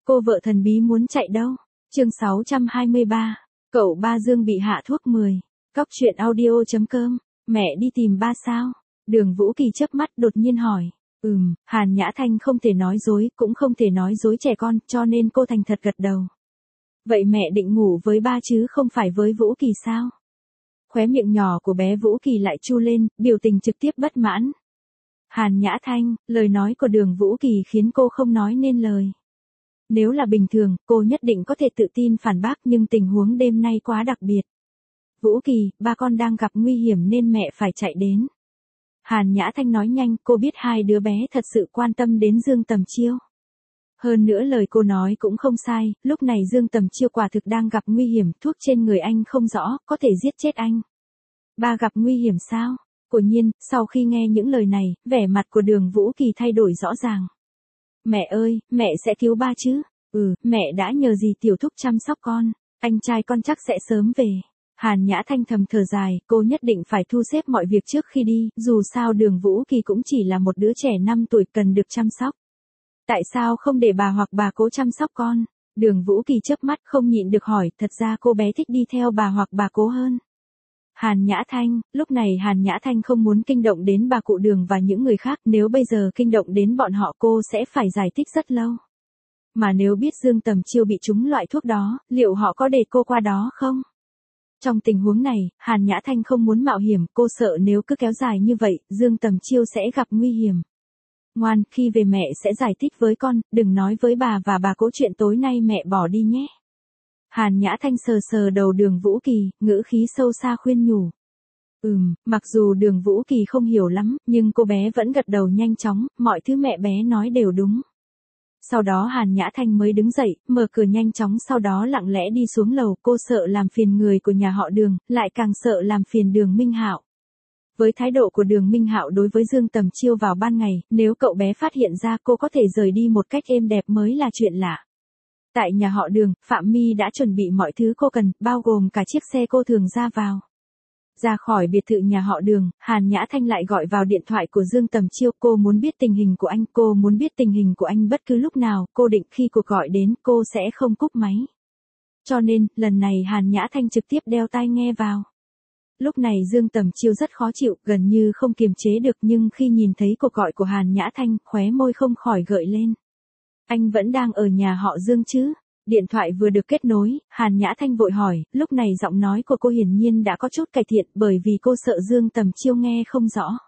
Cô vợ thần bí muốn chạy đâu? Chương 623. Cậu ba Dương bị hạ thuốc 10. Cóc truyện audio.com. Mẹ đi tìm ba sao? Đường Vũ Kỳ chớp mắt đột nhiên hỏi. Hàn Nhã Thanh không thể nói dối, cũng không thể nói dối trẻ con, cho nên cô thành thật gật đầu. Vậy mẹ định ngủ với ba chứ không phải với Vũ Kỳ sao? Khóe miệng nhỏ của bé Vũ Kỳ lại chu lên, biểu tình trực tiếp bất mãn. Hàn Nhã Thanh, lời nói của Đường Vũ Kỳ khiến cô không nói nên lời. Nếu là bình thường, cô nhất định có thể tự tin phản bác, nhưng tình huống đêm nay quá đặc biệt. Vũ Kỳ, ba con đang gặp nguy hiểm nên mẹ phải chạy đến. Hàn Nhã Thanh nói nhanh, cô biết hai đứa bé thật sự quan tâm đến Dương Tầm Chiêu. Hơn nữa lời cô nói cũng không sai, lúc này Dương Tầm Chiêu quả thực đang gặp nguy hiểm, thuốc trên người anh không rõ, có thể giết chết anh. Ba gặp nguy hiểm sao? Quả nhiên, sau khi nghe những lời này, vẻ mặt của Đường Vũ Kỳ thay đổi rõ ràng. Mẹ ơi, mẹ sẽ cứu ba chứ? Mẹ đã nhờ dì Tiểu Thúc chăm sóc con, anh trai con chắc sẽ sớm về. Hàn Nhã Thanh thầm thở dài, cô nhất định phải thu xếp mọi việc trước khi đi, dù sao Đường Vũ Kỳ cũng chỉ là một đứa trẻ 5 tuổi cần được chăm sóc. Tại sao không để bà hoặc bà cố chăm sóc con? Đường Vũ Kỳ chớp mắt không nhịn được hỏi, thật ra cô bé thích đi theo bà hoặc bà cố hơn. Hàn Nhã Thanh, lúc này Hàn Nhã Thanh không muốn kinh động đến bà cụ Đường và những người khác, nếu bây giờ kinh động đến bọn họ cô sẽ phải giải thích rất lâu. Mà nếu biết Dương Tầm Chiêu bị trúng loại thuốc đó, liệu họ có để cô qua đó không? Trong tình huống này, Hàn Nhã Thanh không muốn mạo hiểm, cô sợ nếu cứ kéo dài như vậy, Dương Tầm Chiêu sẽ gặp nguy hiểm. Ngoan, khi về mẹ sẽ giải thích với con, đừng nói với bà và bà cố chuyện tối nay mẹ bỏ đi nhé. Hàn Nhã Thanh sờ sờ đầu Đường Vũ Kỳ, ngữ khí sâu xa khuyên nhủ. Mặc dù Đường Vũ Kỳ không hiểu lắm, nhưng cô bé vẫn gật đầu nhanh chóng, mọi thứ mẹ bé nói đều đúng. Sau đó Hàn Nhã Thanh mới đứng dậy, mở cửa nhanh chóng, sau đó lặng lẽ đi xuống lầu, cô sợ làm phiền người của nhà họ Đường, lại càng sợ làm phiền Đường Minh Hạo. Với thái độ của Đường Minh Hạo đối với Dương Tầm Chiêu vào ban ngày, nếu cậu bé phát hiện ra cô có thể rời đi một cách êm đẹp mới là chuyện lạ. Tại nhà họ Đường, Phạm My đã chuẩn bị mọi thứ cô cần, bao gồm cả chiếc xe cô thường ra vào. Ra khỏi biệt thự nhà họ Đường, Hàn Nhã Thanh lại gọi vào điện thoại của Dương Tầm Chiêu, cô muốn biết tình hình của anh, cô muốn biết tình hình của anh bất cứ lúc nào, cô định khi cuộc gọi đến, cô sẽ không cúp máy. Cho nên, lần này Hàn Nhã Thanh trực tiếp đeo tai nghe vào. Lúc này Dương Tầm Chiêu rất khó chịu, gần như không kiềm chế được, nhưng khi nhìn thấy cuộc gọi của Hàn Nhã Thanh, khóe môi không khỏi gợi lên. Anh vẫn đang ở nhà họ Dương chứ? Điện thoại vừa được kết nối, Hàn Nhã Thanh vội hỏi, lúc này giọng nói của cô hiển nhiên đã có chút cải thiện bởi vì cô sợ Dương Tầm Chiêu nghe không rõ.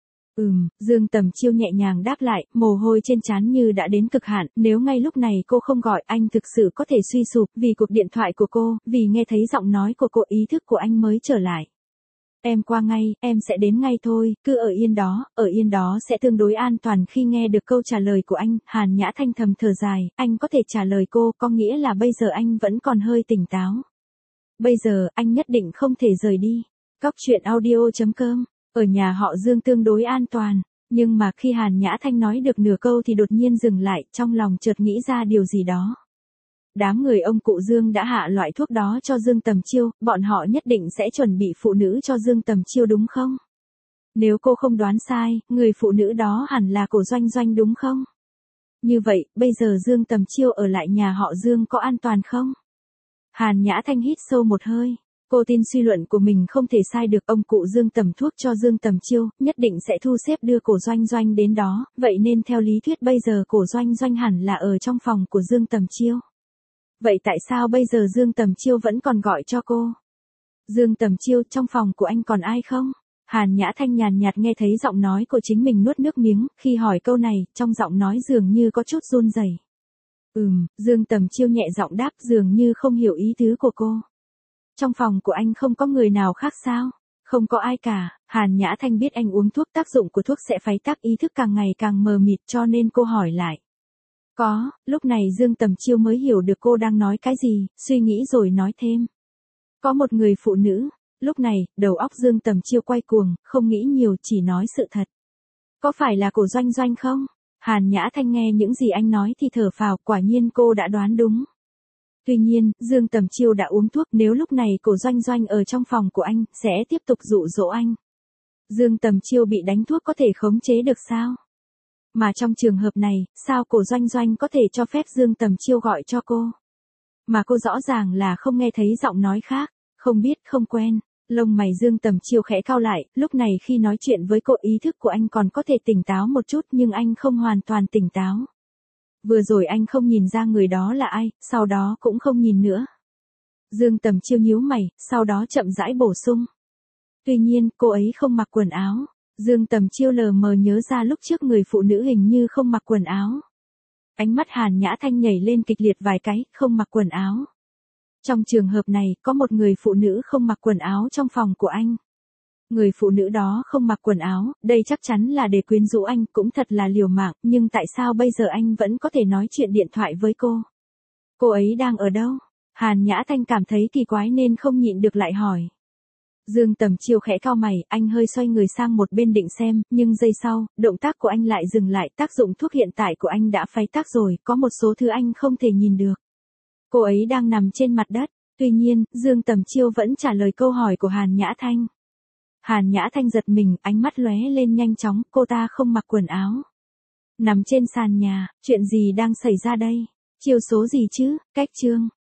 Dương Tầm Chiêu nhẹ nhàng đáp lại, mồ hôi trên trán như đã đến cực hạn, nếu ngay lúc này cô không gọi anh thực sự có thể suy sụp, vì cuộc điện thoại của cô, vì nghe thấy giọng nói của cô ý thức của anh mới trở lại. Em qua ngay, em sẽ đến ngay thôi, cứ ở yên đó sẽ tương đối an toàn. Khi nghe được câu trả lời của anh, Hàn Nhã Thanh thầm thở dài, anh có thể trả lời cô, có nghĩa là bây giờ anh vẫn còn hơi tỉnh táo. Bây giờ, anh nhất định không thể rời đi. Cóc truyện audio.com, ở nhà họ Dương tương đối an toàn, nhưng mà khi Hàn Nhã Thanh nói được nửa câu thì đột nhiên dừng lại, trong lòng chợt nghĩ ra điều gì đó. Đám người ông cụ Dương đã hạ loại thuốc đó cho Dương Tầm Chiêu, bọn họ nhất định sẽ chuẩn bị phụ nữ cho Dương Tầm Chiêu đúng không? Nếu cô không đoán sai, người phụ nữ đó hẳn là Cổ Doanh Doanh đúng không? Như vậy, bây giờ Dương Tầm Chiêu ở lại nhà họ Dương có an toàn không? Hàn Nhã Thanh hít sâu một hơi. Cô tin suy luận của mình không thể sai được, ông cụ Dương tầm thuốc cho Dương Tầm Chiêu, nhất định sẽ thu xếp đưa Cổ Doanh Doanh đến đó, vậy nên theo lý thuyết bây giờ Cổ Doanh Doanh hẳn là ở trong phòng của Dương Tầm Chiêu. Vậy tại sao bây giờ Dương Tầm Chiêu vẫn còn gọi cho cô? Dương Tầm Chiêu, trong phòng của anh còn ai không? Hàn Nhã Thanh nhàn nhạt nghe thấy giọng nói của chính mình nuốt nước miếng, khi hỏi câu này, trong giọng nói dường như có chút run rẩy. Dương Tầm Chiêu nhẹ giọng đáp, dường như không hiểu ý tứ của cô. Trong phòng của anh không có người nào khác sao? Không có ai cả. Hàn Nhã Thanh biết anh uống thuốc, tác dụng của thuốc sẽ phái tác ý thức càng ngày càng mờ mịt, cho nên cô hỏi lại. Có, lúc này Dương Tầm Chiêu mới hiểu được cô đang nói cái gì, suy nghĩ rồi nói thêm. Có một người phụ nữ. Lúc này, đầu óc Dương Tầm Chiêu quay cuồng, không nghĩ nhiều, chỉ nói sự thật. Có phải là Cổ Doanh Doanh không? Hàn Nhã Thanh nghe những gì anh nói thì thở phào, quả nhiên cô đã đoán đúng. Tuy nhiên, Dương Tầm Chiêu đã uống thuốc, nếu lúc này Cổ Doanh Doanh ở trong phòng của anh, sẽ tiếp tục dụ dỗ anh. Dương Tầm Chiêu bị đánh thuốc có thể khống chế được sao? Mà trong trường hợp này, sao Cổ Doanh Doanh có thể cho phép Dương Tầm Chiêu gọi cho cô? Mà cô rõ ràng là không nghe thấy giọng nói khác, không biết không quen. Lông mày Dương Tầm Chiêu khẽ cau lại, lúc này khi nói chuyện với cô ý thức của anh còn có thể tỉnh táo một chút nhưng anh không hoàn toàn tỉnh táo. Vừa rồi anh không nhìn ra người đó là ai, sau đó cũng không nhìn nữa. Dương Tầm Chiêu nhíu mày, sau đó chậm rãi bổ sung. Tuy nhiên, cô ấy không mặc quần áo. Dương Tầm Chiêu lờ mờ nhớ ra lúc trước người phụ nữ hình như không mặc quần áo. Ánh mắt Hàn Nhã Thanh nhảy lên kịch liệt vài cái, không mặc quần áo. Trong trường hợp này, có một người phụ nữ không mặc quần áo trong phòng của anh. Người phụ nữ đó không mặc quần áo, đây chắc chắn là để quyến rũ anh, cũng thật là liều mạng, nhưng tại sao bây giờ anh vẫn có thể nói chuyện điện thoại với cô? Cô ấy đang ở đâu? Hàn Nhã Thanh cảm thấy kỳ quái nên không nhịn được lại hỏi. Dương Tầm Chiêu khẽ cau mày, anh hơi xoay người sang một bên định xem, nhưng giây sau, động tác của anh lại dừng lại, tác dụng thuốc hiện tại của anh đã phai tác rồi, có một số thứ anh không thể nhìn được. Cô ấy đang nằm trên mặt đất, tuy nhiên, Dương Tầm Chiêu vẫn trả lời câu hỏi của Hàn Nhã Thanh. Hàn Nhã Thanh giật mình, ánh mắt lóe lên nhanh chóng, cô ta không mặc quần áo. Nằm trên sàn nhà, chuyện gì đang xảy ra đây? Chiêu số gì chứ? Cách chương.